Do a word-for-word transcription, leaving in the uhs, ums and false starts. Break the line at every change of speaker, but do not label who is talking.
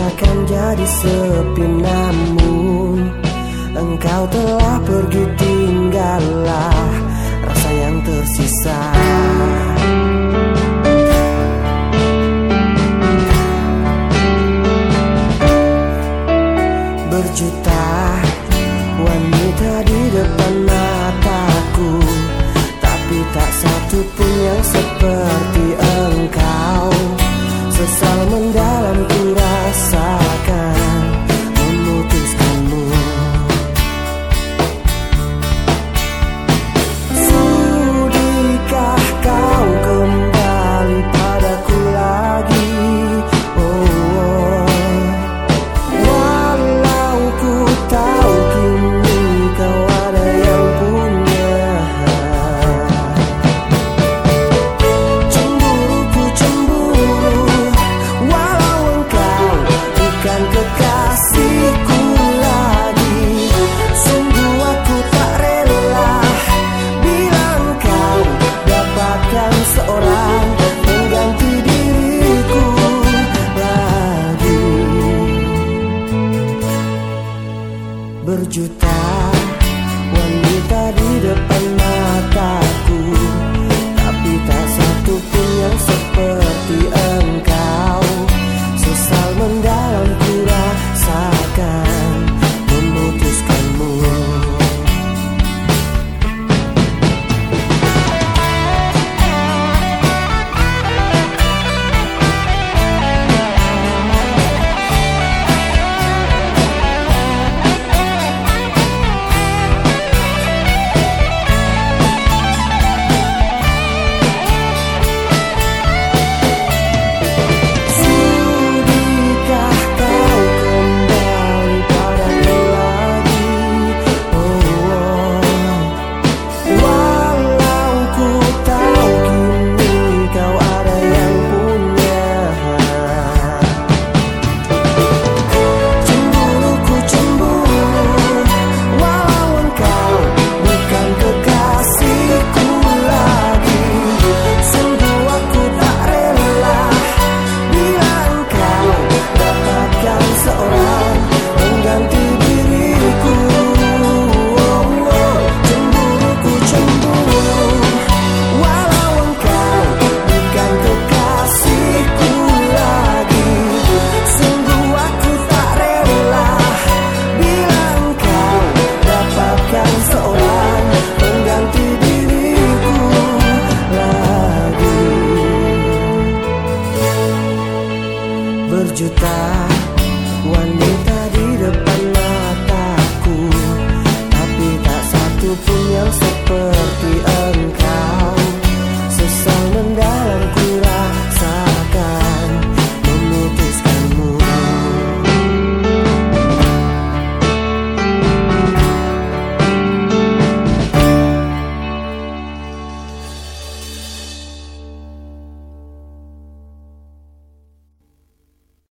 akan jadi sepi, namun engkau telah pergi, tinggallah rasa yang tersisa. Berjuta wanita di depan mataku, tapi tak satu pun yang seperti engkau. Sesal mendalam ku rasakan memutuskanmu. Sudikah kau kembali padaku lagi? Oh, oh. Walau ku tahu kini kau ada yang punya. Cemburu ku cemburu, walau engkau bukan kekasihku lagi. Sungguh aku tak rela bila engkau dapatkan seorang mengganti diriku lagi. Berjuta wanita di depan mataku, tapi tak satu pun yang seperti engkau. Sesal mendalam ku rasakan memutuskanmu. Berjuta wanita di depan mataku, tapi tak satu pun yang seperti engkau.